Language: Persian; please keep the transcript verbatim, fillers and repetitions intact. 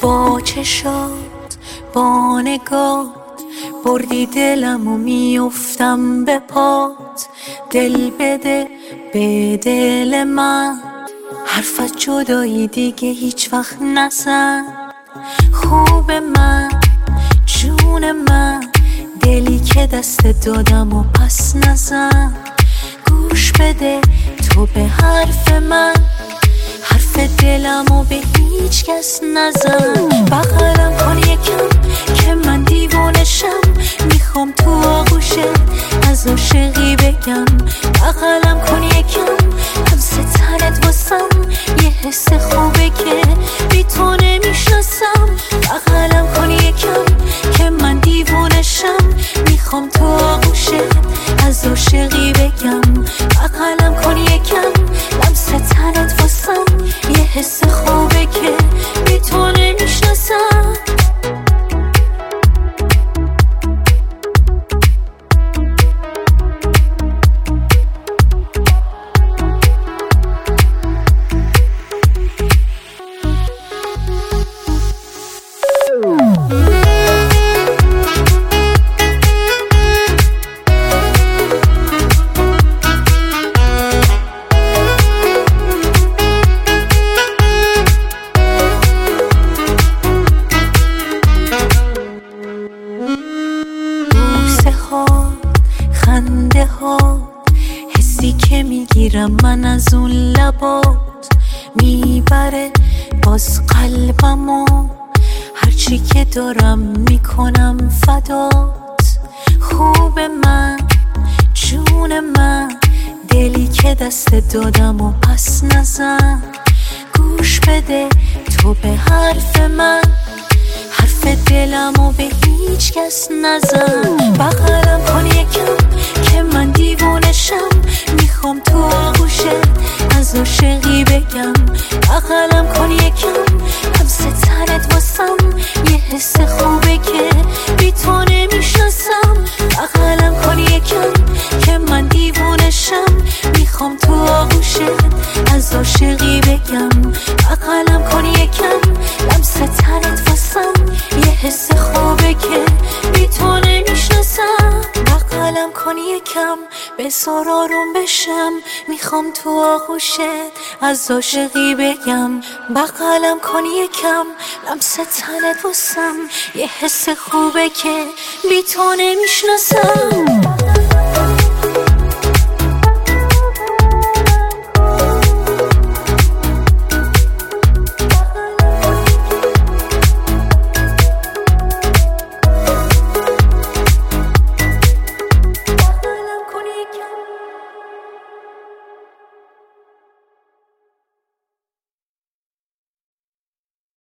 با چشات با نگات بردی دلم و میافتم به پات. دل بده به دل من، حرفت جدایی دیگه هیچ وقت نزن. خوب من جون من، دلی که دست دادم و پس نزن. گوش بده تو به حرف من، حرف دلم و به هیچ کس نزن. بغلم کن یکم که من دیوانشم، میخوام تو آغوشت از عاشقی بگم. بغلم کن یکم لمس تنت واسم، یه حس خوبه که بی تو نمیشناسم. بغلم کن یکم که من دیوانشم، میخوام تو آغوشت از عاشقی بگم. بغلم کن یکم لمس تنت واسم، یه حس خوبه که بی تو نمیشناسم. خنده ها حسی که میگیرم من از اون لبات، میبره باز قلبمو. هرچی که دارم میکنم فدات. خوب من جون من، دلی که دست دادم و پس نزن. گوش بده تو به حرف من، حرف دلم و به هیچ کس نزن. بغلم کن یکم که من دیوانشم، میخوام تو آغوشت از عاشقی بگم. بغلم کن یکم لمس تنت واسم، یه حس خوبه که بی تو نمیشناسم. بغلم کن یکم که من دیوانشم، میخوام تو آغوشت از عاشقی بگم. بغلم کن یکم لمس تنت واسم، یه حس خوبه که بی تو نمیشناسم. بغلم کن یکم بذار آروم بشم، میخوام تو آغوشت از عاشقی بگم. بغلم کن یکم لمس تنت واسم، یه حس خوبه که بی تو نمیشناسم.